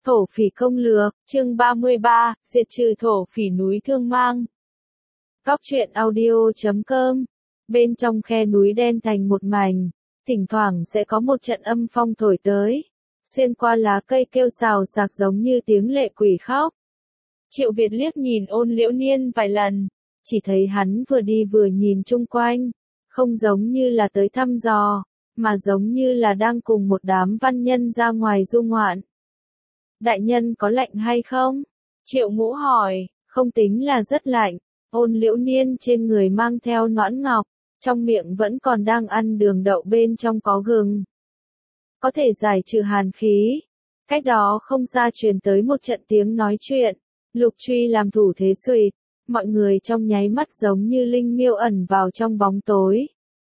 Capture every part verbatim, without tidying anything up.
Thổ phỉ công lược, chương ba mươi ba, diệt trừ thổ phỉ núi Thương Mang. Góc truyện audio chấm com. Bên trong khe núi đen thành một mảnh, thỉnh thoảng sẽ có một trận âm phong thổi tới, xuyên qua lá cây kêu xào xạc giống như tiếng lệ quỷ khóc. Triệu Việt liếc nhìn Ôn Liễu Niên vài lần, chỉ thấy hắn vừa đi vừa nhìn chung quanh, không giống như là tới thăm dò, mà giống như là đang cùng một đám văn nhân ra ngoài du ngoạn. Đại nhân có lạnh hay không? Triệu Ngũ hỏi. Không tính là rất lạnh. Ôn Liễu Niên trên người mang theo nõn ngọc, trong miệng vẫn còn đang ăn đường đậu bên trong có gừng. Có thể giải trừ hàn khí. Cách đó không xa truyền tới một trận tiếng nói chuyện. Lục Truy làm thủ thế xuỵt, mọi người trong nháy mắt giống như linh miêu ẩn vào trong bóng tối.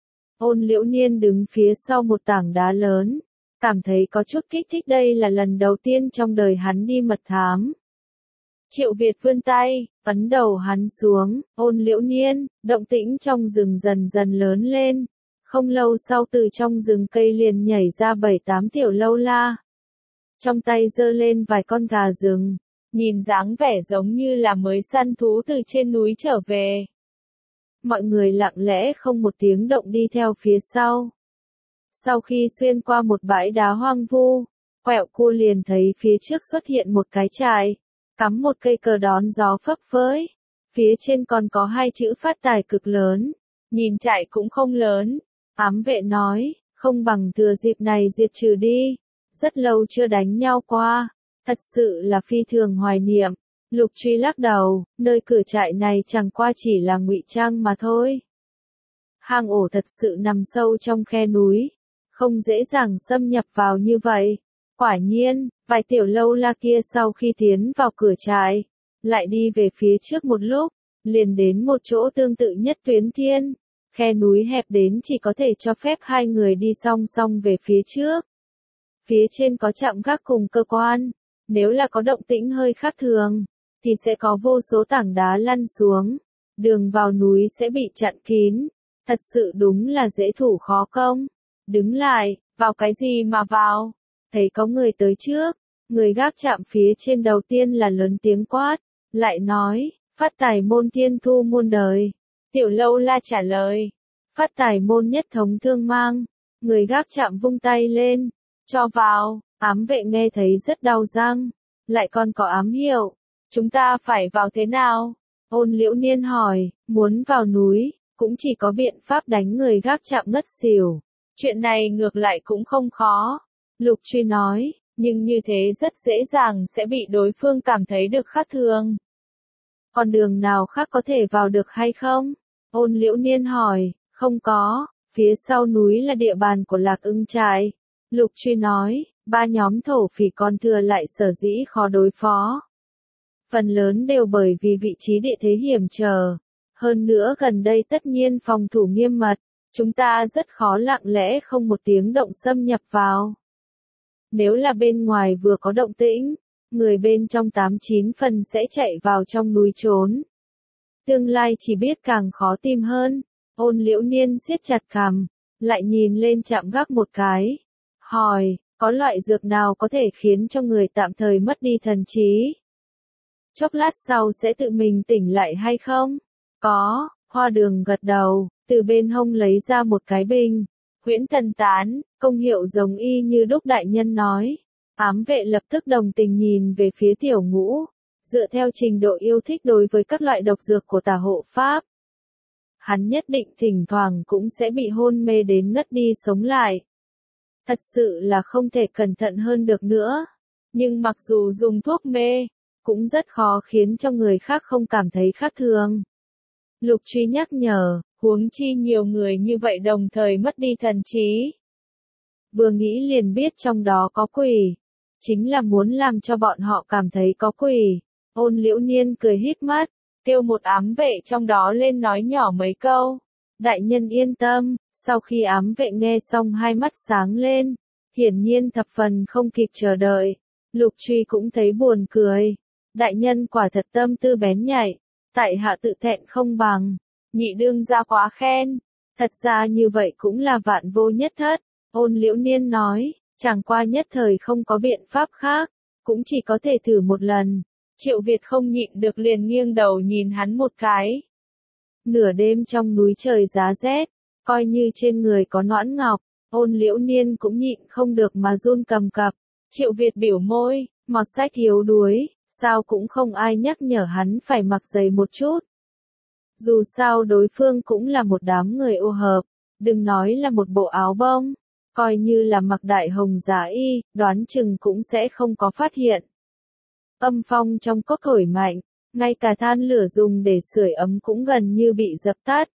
Ôn Liễu Niên đứng phía sau một tảng đá lớn, cảm thấy có chút kích thích, đây là lần đầu tiên trong đời hắn đi mật thám. Triệu Việt vươn tay, ấn đầu hắn xuống. Ôn Liễu Niên, động tĩnh trong rừng dần dần lớn lên. Không lâu sau từ trong rừng cây liền nhảy ra bảy tám tiểu lâu la. Trong tay giơ lên vài con gà rừng, nhìn dáng vẻ giống như là mới săn thú từ trên núi trở về. Mọi người lặng lẽ không một tiếng động đi theo phía sau. Sau khi xuyên qua một bãi đá hoang vu, quẹo cua liền thấy phía trước xuất hiện một cái trại, cắm một cây cờ đón gió phấp phới. Phía trên còn có hai chữ phát tài cực lớn, nhìn trại cũng không lớn. Ám vệ nói, không bằng thừa dịp này diệt trừ đi, rất lâu chưa đánh nhau qua, thật sự là phi thường hoài niệm. Lục Truy lắc đầu, nơi cửa trại này chẳng qua chỉ là ngụy trang mà thôi. Hang ổ thật sự nằm sâu trong khe núi, không dễ dàng xâm nhập vào như vậy. Quả nhiên, vài tiểu lâu la kia sau khi tiến vào cửa trại, lại đi về phía trước một lúc, liền đến một chỗ tương tự nhất Tuyến Thiên. Khe núi hẹp đến chỉ có thể cho phép hai người đi song song về phía trước. Phía trên có trạm gác cùng cơ quan, nếu là có động tĩnh hơi khác thường, thì sẽ có vô số tảng đá lăn xuống, đường vào núi sẽ bị chặn kín, thật sự đúng là dễ thủ khó công. Đứng lại, vào cái gì mà vào? Thấy có người tới trước, người gác chạm phía trên đầu tiên là lớn tiếng quát, lại nói, phát tài môn thiên thu muôn đời. Tiểu lâu la trả lời, phát tài môn nhất thống Thương Mang. Người gác chạm vung tay lên, cho vào. Ám vệ nghe thấy rất đau răng, lại còn có ám hiệu. Chúng ta phải vào thế nào? Ôn Liễu Niên hỏi, muốn vào núi, cũng chỉ có biện pháp đánh người gác chạm ngất xỉu. Chuyện này ngược lại cũng không khó. Lục Truy nói, nhưng như thế rất dễ dàng sẽ bị đối phương cảm thấy được khác thường. Còn đường nào khác có thể vào được hay không? Ôn Liễu Niên hỏi, không có, phía sau núi là địa bàn của Lạc Ưng trại. Lục Truy nói, ba nhóm thổ phỉ còn thừa lại sở dĩ khó đối phó. Phần lớn đều bởi vì vị trí địa thế hiểm trở. Hơn nữa gần đây tất nhiên phòng thủ nghiêm mật, chúng ta rất khó lặng lẽ không một tiếng động xâm nhập vào. Nếu là bên ngoài vừa có động tĩnh, người bên trong tám chín phần sẽ chạy vào trong núi trốn. Tương lai chỉ biết càng khó tìm hơn. Ôn Liễu Niên siết chặt cằm, lại nhìn lên trạm gác một cái. Hỏi, có loại dược nào có thể khiến cho người tạm thời mất đi thần trí? Chốc lát sau sẽ tự mình tỉnh lại hay không? Có. Hoa Đường gật đầu, từ bên hông lấy ra một cái bình. Huyễn thần tán, công hiệu giống y như đúc đại nhân nói. Ám vệ lập tức đồng tình nhìn về phía Tiểu Ngũ. Dựa theo trình độ yêu thích đối với các loại độc dược của Tà hộ pháp, hắn nhất định thỉnh thoảng cũng sẽ bị hôn mê đến ngất đi sống lại. Thật sự là không thể cẩn thận hơn được nữa. Nhưng mặc dù dùng thuốc mê, cũng rất khó khiến cho người khác không cảm thấy khác thường. Lục Truy nhắc nhở, huống chi nhiều người như vậy đồng thời mất đi thần trí. Vừa nghĩ liền biết trong đó có quỷ. Chính là muốn làm cho bọn họ cảm thấy có quỷ. Ôn Liễu Niên cười híp mắt, kêu một ám vệ trong đó lên nói nhỏ mấy câu. Đại nhân yên tâm. Sau khi ám vệ nghe xong hai mắt sáng lên, hiển nhiên thập phần không kịp chờ đợi. Lục Truy cũng thấy buồn cười. Đại nhân quả thật tâm tư bén nhạy, tại hạ tự thẹn không bằng. Nhị đương gia quá khen, thật ra như vậy cũng là vạn vô nhất thất. Ôn Liễu Niên nói, chẳng qua nhất thời không có biện pháp khác. cũng chỉ có thể thử một lần. Triệu Việt không nhịn được liền nghiêng đầu nhìn hắn một cái. Nửa đêm trong núi trời giá rét, coi như trên người có nõn ngọc, Ôn Liễu Niên cũng nhịn không được mà run cầm cập. Triệu Việt biểu môi, mọt sách yếu đuối, sao cũng không ai nhắc nhở hắn phải mặc giày một chút. Dù sao đối phương cũng là một đám người ô hợp, đừng nói là một bộ áo bông, coi như là mặc đại hồng giá y, đoán chừng cũng sẽ không có phát hiện. Âm phong trong cốc thổi mạnh, ngay cả than lửa dùng để sưởi ấm cũng gần như bị dập tắt.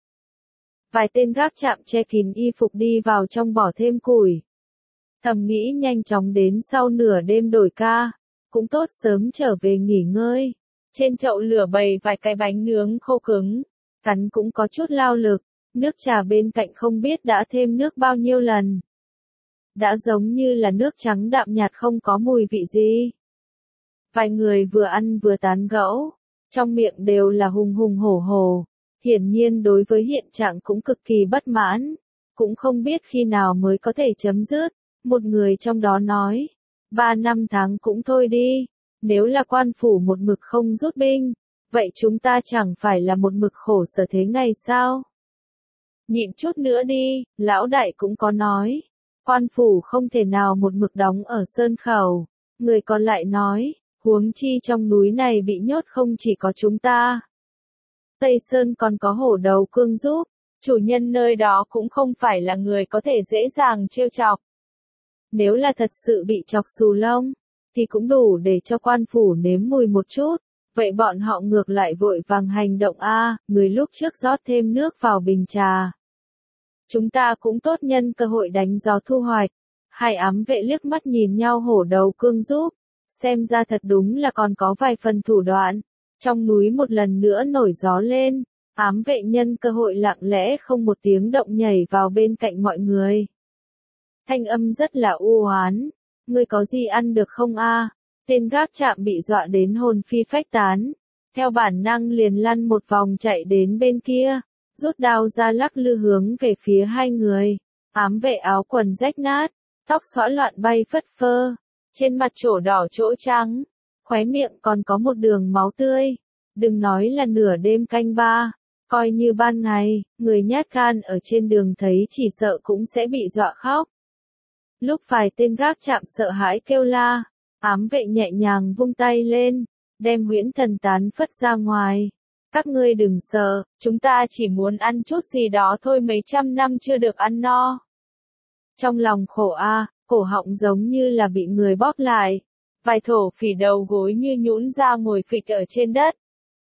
Vài tên gác chạm che kín y phục đi vào trong bỏ thêm củi. Thầm nghĩ nhanh chóng đến sau nửa đêm đổi ca, cũng tốt sớm trở về nghỉ ngơi. Trên chậu lửa bày vài cái bánh nướng khô cứng, cắn cũng có chút lao lực, nước trà bên cạnh không biết đã thêm nước bao nhiêu lần. Đã giống như là nước trắng đạm nhạt không có mùi vị gì. Vài người vừa ăn vừa tán gẫu, trong miệng đều là hùng hùng hổ hổ, hiển nhiên đối với hiện trạng cũng cực kỳ bất mãn, cũng không biết khi nào mới có thể chấm dứt. Một người trong đó nói, ba năm tháng cũng thôi đi, nếu là quan phủ một mực không rút binh, vậy chúng ta chẳng phải là một mực khổ sở thế ngày sao? Nhịn chút nữa đi, lão đại cũng có nói, quan phủ không thể nào một mực đóng ở Sơn Khẩu, người còn lại nói, huống chi trong núi này bị nhốt không chỉ có chúng ta. Tây Sơn còn có hổ đầu cương giúp, chủ nhân nơi đó cũng không phải là người có thể dễ dàng trêu chọc. Nếu là thật sự bị chọc xù lông, thì cũng đủ để cho quan phủ nếm mùi một chút, vậy bọn họ ngược lại vội vàng hành động a, người lúc trước rót thêm nước vào bình trà. Chúng ta cũng tốt nhân cơ hội đánh gió thu hoạch. Hai ám vệ liếc mắt nhìn nhau hổ đầu cương giúp, xem ra thật đúng là còn có vài phần thủ đoạn. Trong núi một lần nữa nổi gió lên, ám vệ nhân cơ hội lặng lẽ không một tiếng động nhảy vào bên cạnh mọi người. Thanh âm rất là u oán, ngươi có gì ăn được không a? Tên gác chạm bị dọa đến hồn phi phách tán, theo bản năng liền lăn một vòng chạy đến bên kia, rút đao ra lắc lư hướng về phía hai người. Ám vệ áo quần rách nát, tóc xõa loạn bay phất phơ, trên mặt chỗ đỏ chỗ trắng, khóe miệng còn có một đường máu tươi. Đừng nói là nửa đêm canh ba, coi như ban ngày, người nhát gan ở trên đường thấy chỉ sợ cũng sẽ bị dọa khóc. Lúc vài tên gác chạm sợ hãi kêu la, ám vệ nhẹ nhàng vung tay lên, đem huyễn thần tán phất ra ngoài. Các ngươi đừng sợ, chúng ta chỉ muốn ăn chút gì đó thôi, mấy trăm năm chưa được ăn no. Trong lòng khổ a, cổ họng giống như là bị người bóp lại, vài thổ phỉ đầu gối như nhũn ra ngồi phịch ở trên đất.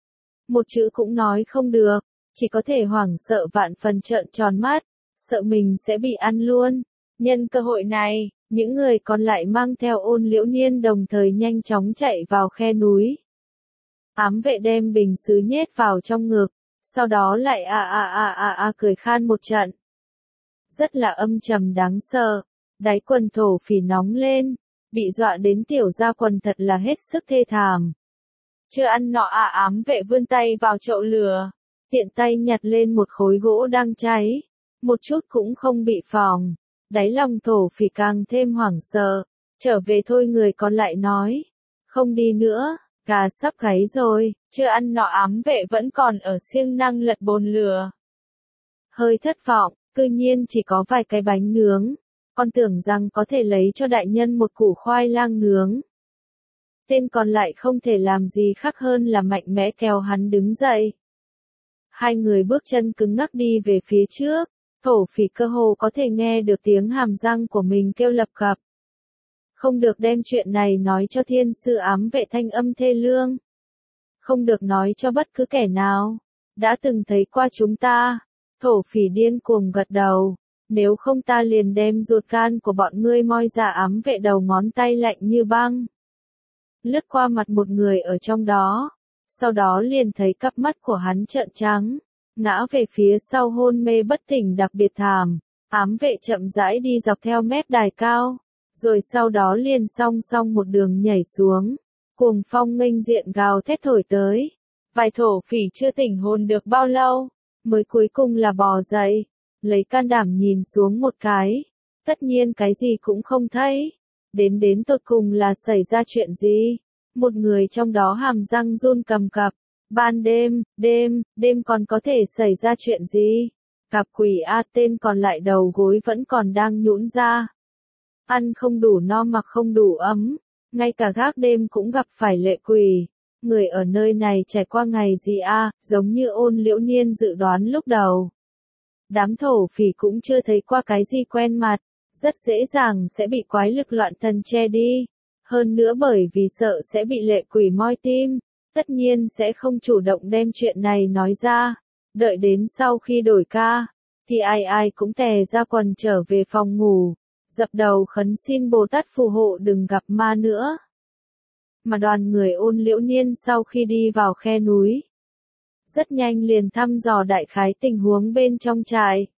Một chữ cũng nói không được, chỉ có thể hoảng sợ vạn phần trợn tròn mắt, sợ mình sẽ bị ăn luôn. Nhân cơ hội này, những người còn lại mang theo Ôn Liễu Niên đồng thời nhanh chóng chạy vào khe núi. Ám vệ đem bình sứ nhét vào trong ngực, sau đó lại a a a a a cười khan một trận. Rất là âm trầm đáng sợ, đáy quần thổ phỉ nóng lên, bị dọa đến tiểu gia quần thật là hết sức thê thảm. Chưa ăn nọ à, ám vệ vươn tay vào chậu lửa, tiện tay nhặt lên một khối gỗ đang cháy, một chút cũng không bị phỏng. Đáy lòng thổ phỉ càng thêm hoảng sợ, trở về thôi. Người còn lại nói, không đi nữa, gà sắp gáy rồi. Chưa ăn nọ, ám vệ vẫn còn ở siêng năng lật bồn lửa. Hơi thất vọng, cư nhiên chỉ có vài cái bánh nướng, con tưởng rằng có thể lấy cho đại nhân một củ khoai lang nướng. Tên còn lại không thể làm gì khác hơn là mạnh mẽ kéo hắn đứng dậy. Hai người bước chân cứng ngắc đi về phía trước. Thổ phỉ cơ hồ có thể nghe được tiếng hàm răng của mình kêu lập cập. Không được đem chuyện này nói cho thiên sư, ám vệ thanh âm thê lương. Không được nói cho bất cứ kẻ nào. Đã từng thấy qua chúng ta. Thổ phỉ điên cuồng gật đầu. Nếu không ta liền đem ruột gan của bọn ngươi moi ra. Ám vệ đầu ngón tay lạnh như băng. Lướt qua mặt một người ở trong đó. Sau đó liền thấy cặp mắt của hắn trợn trắng. Ngã về phía sau hôn mê bất tỉnh đặc biệt thảm. Ám vệ chậm rãi đi dọc theo mép đài cao, rồi sau đó liền song song một đường nhảy xuống. Cuồng phong nghênh diện gào thét thổi tới. Vài thổ phỉ chưa tỉnh hồn được bao lâu, mới cuối cùng là bò dậy, lấy can đảm nhìn xuống một cái. Tất nhiên cái gì cũng không thấy, đến đến tột cùng là xảy ra chuyện gì? Một người trong đó hàm răng run cầm cập. Ban đêm, đêm, đêm còn có thể xảy ra chuyện gì? Cặp quỷ A tên còn lại đầu gối vẫn còn đang nhũn ra. Ăn không đủ no mặc không đủ ấm, ngay cả gác đêm cũng gặp phải lệ quỷ. Người ở nơi này trải qua ngày gì a, giống như Ôn Liễu Niên dự đoán lúc đầu. Đám thổ phỉ cũng chưa thấy qua cái gì quen mặt, rất dễ dàng sẽ bị quái lực loạn thần che đi. Hơn nữa bởi vì sợ sẽ bị lệ quỷ moi tim, tất nhiên sẽ không chủ động đem chuyện này nói ra. Đợi đến sau khi đổi ca, thì ai ai cũng tè ra quần trở về phòng ngủ, dập đầu khấn xin Bồ Tát phù hộ đừng gặp ma nữa. Mà đoàn người Ôn Liễu Niên sau khi đi vào khe núi, rất nhanh liền thăm dò đại khái tình huống bên trong trại.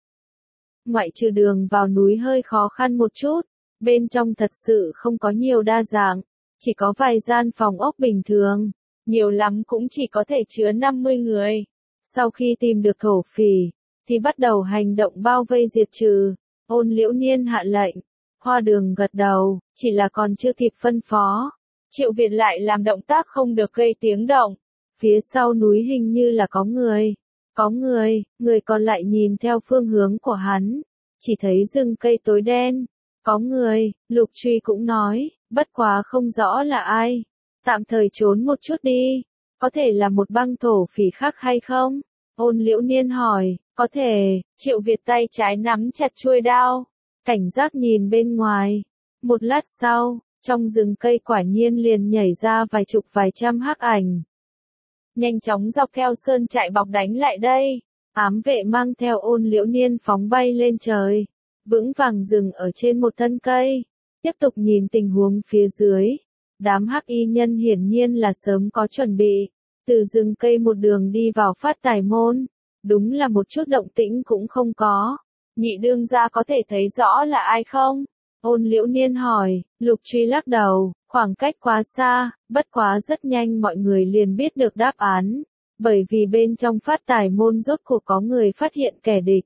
Ngoại trừ đường vào núi hơi khó khăn một chút, bên trong thật sự không có nhiều đa dạng, chỉ có vài gian phòng ốc bình thường, nhiều lắm cũng chỉ có thể chứa năm mươi người. Sau khi tìm được thổ phỉ, thì bắt đầu hành động bao vây diệt trừ. Ôn Liễu Niên hạ lệnh, Hoa Đường gật đầu, chỉ là còn chưa kịp phân phó. Triệu Việt lại làm động tác không được gây tiếng động. Phía sau núi hình như là có người. Có người, người còn lại nhìn theo phương hướng của hắn. Chỉ thấy rừng cây tối đen. Có người, Lục Truy cũng nói, bất quá không rõ là ai. Tạm thời trốn một chút đi. Có thể là một băng thổ phỉ khác hay không? Ôn Liễu Niên hỏi, có thể. Triệu Việt tay trái nắm chặt chuôi đao, cảnh giác nhìn bên ngoài. Một lát sau, trong rừng cây quả nhiên liền nhảy ra vài chục vài trăm hắc ảnh. Nhanh chóng dọc theo sơn trại bọc đánh lại đây. Ám vệ mang theo Ôn Liễu Niên phóng bay lên trời, vững vàng dừng ở trên một thân cây, tiếp tục nhìn tình huống phía dưới. Đám hắc y nhân hiển nhiên là sớm có chuẩn bị, từ rừng cây một đường đi vào Phát Tài Môn, đúng là một chút động tĩnh cũng không có. Nhị đương gia có thể thấy rõ là ai không? Ôn Liễu Niên hỏi. Lục Truy lắc đầu, khoảng cách quá xa, bất quá rất nhanh mọi người liền biết được đáp án, bởi vì bên trong Phát Tài Môn rốt cuộc có người phát hiện kẻ địch.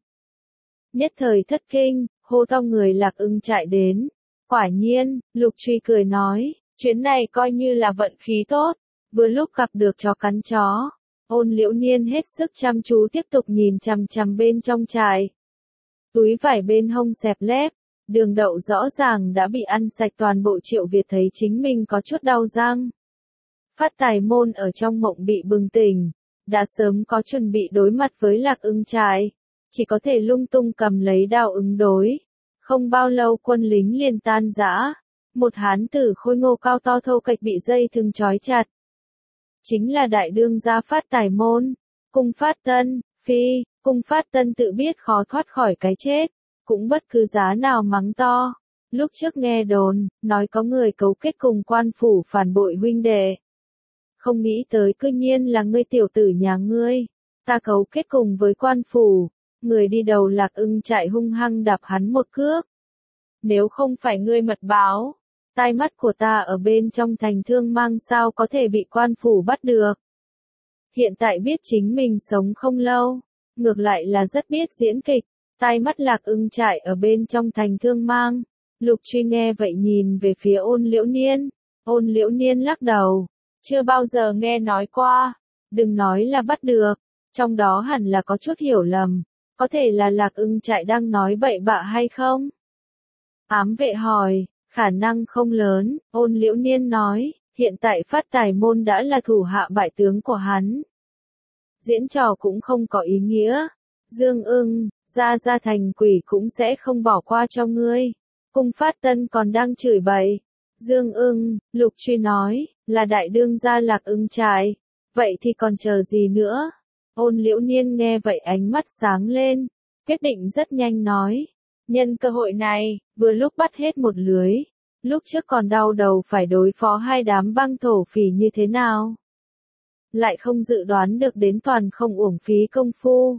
Nhất thời thất kinh, hô to người Lạc Ưng chạy đến. Quả nhiên, Lục Truy cười nói, chuyến này coi như là vận khí tốt, vừa lúc gặp được chó cắn chó. Ôn Liễu Niên hết sức chăm chú tiếp tục nhìn chằm chằm bên trong trại. Túi vải bên hông xẹp lép, đường đậu rõ ràng đã bị ăn sạch toàn bộ. Triệu Việt thấy chính mình có chút đau răng. Phát Tài Môn ở trong mộng bị bừng tỉnh, đã sớm có chuẩn bị đối mặt với Lạc Ưng trại, chỉ có thể lung tung cầm lấy đao ứng đối. Không bao lâu quân lính liền tan rã, một hán tử khôi ngô cao to thô kệch bị dây thừng trói chặt. Chính là đại đương gia Phát Tài Môn, Cung Phát Tân. Phi, Cung Phát Tân tự biết khó thoát khỏi cái chết, cũng bất cứ giá nào mắng to. Lúc trước nghe đồn, nói có người cấu kết cùng quan phủ phản bội huynh đệ. Không nghĩ tới cư nhiên là ngươi tiểu tử nhà ngươi. Ta cấu kết cùng với quan phủ, người đi đầu Lạc Ưng trại hung hăng đạp hắn một cước. Nếu không phải ngươi mật báo, tai mắt của ta ở bên trong thành Thương Mang sao có thể bị quan phủ bắt được. Hiện tại biết chính mình sống không lâu, ngược lại là rất biết diễn kịch. Tai mắt Lạc Ưng trại ở bên trong thành Thương Mang. Lục Truy nghe vậy nhìn về phía Ôn Liễu Niên. Ôn Liễu Niên lắc đầu, chưa bao giờ nghe nói qua. Đừng nói là bắt được, trong đó hẳn là có chút hiểu lầm. Có thể là Lạc Ưng trại đang nói bậy bạ hay không? Ám vệ hỏi, khả năng không lớn. Ôn Liễu Niên nói, hiện tại Phát Tài Môn đã là thủ hạ bại tướng của hắn. Diễn trò cũng không có ý nghĩa. Dương Ưng, ra ra thành quỷ cũng sẽ không bỏ qua cho ngươi. Cung Phát Tân còn đang chửi bậy. Dương Ưng, Lục Truy nói, là đại đương gia Lạc Ưng trại. Vậy thì còn chờ gì nữa? Ôn Liễu Niên nghe vậy ánh mắt sáng lên, quyết định rất nhanh nói. Nhân cơ hội này, vừa lúc bắt hết một lưới. Lúc trước còn đau đầu phải đối phó hai đám băng thổ phỉ như thế nào. Lại không dự đoán được đến toàn không uổng phí công phu.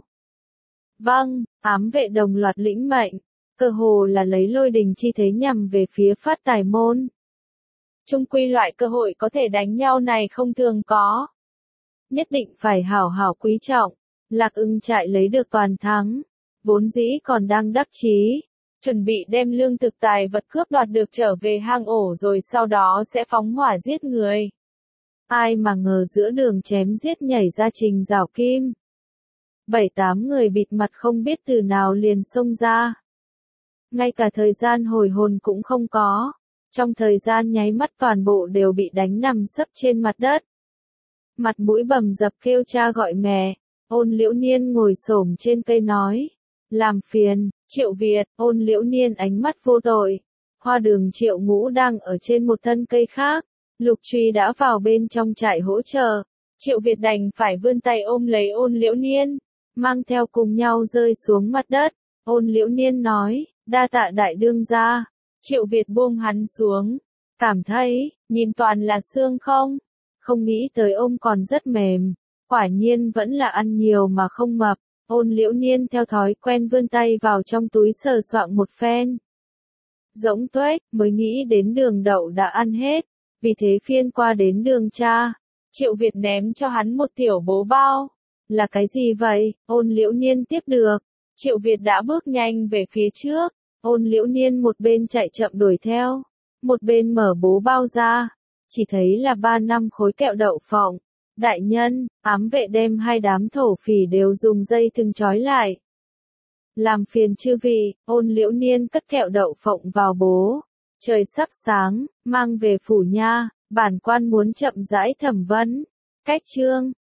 Vâng, ám vệ đồng loạt lĩnh mệnh, cơ hồ là lấy lôi đình chi thế nhằm về phía Phát Tài Môn. Chung quy loại cơ hội có thể đánh nhau này không thường có. Nhất định phải hảo hảo quý trọng. Lạc Ưng trại lấy được toàn thắng, vốn dĩ còn đang đắc chí, chuẩn bị đem lương thực tài vật cướp đoạt được trở về hang ổ rồi sau đó sẽ phóng hỏa giết người. Ai mà ngờ giữa đường chém giết nhảy ra Trình Giảo Kim. Bảy tám người bịt mặt không biết từ nào liền xông ra. Ngay cả thời gian hồi hồn cũng không có. Trong thời gian nháy mắt toàn bộ đều bị đánh nằm sấp trên mặt đất. Mặt mũi bầm dập kêu cha gọi mẹ. Ôn Liễu Niên ngồi xổm trên cây nói. Làm phiền, Triệu Việt. Ôn Liễu Niên ánh mắt vô tội. Hoa Đường Triệu Ngũ đang ở trên một thân cây khác. Lục Truy đã vào bên trong trại hỗ trợ. Triệu Việt đành phải vươn tay ôm lấy Ôn Liễu Niên, mang theo cùng nhau rơi xuống mặt đất. Ôn Liễu Niên nói, đa tạ đại đương gia. Triệu Việt buông hắn xuống, cảm thấy, nhìn toàn là xương không? Không nghĩ tới ôm còn rất mềm, quả nhiên vẫn là ăn nhiều mà không mập. Ôn Liễu Niên theo thói quen vươn tay vào trong túi sờ soạng một phen. Rỗng tuếch, mới nghĩ đến đường đậu đã ăn hết, vì thế phiên qua đến đường cha. Triệu Việt ném cho hắn một tiểu bố bao. Là cái gì vậy? Ôn Liễu Niên tiếp được. Triệu Việt đã bước nhanh về phía trước. Ôn Liễu Niên một bên chạy chậm đuổi theo, một bên mở bố bao ra. Chỉ thấy là ba năm khối kẹo đậu phộng. Đại nhân, ám vệ đem hai đám thổ phỉ đều dùng dây thừng trói lại. Làm phiền chư vị. Ôn Liễu Niên cất kẹo đậu phộng vào bố. Trời sắp sáng, mang về phủ nha, bản quan muốn chậm rãi thẩm vấn. Cách chương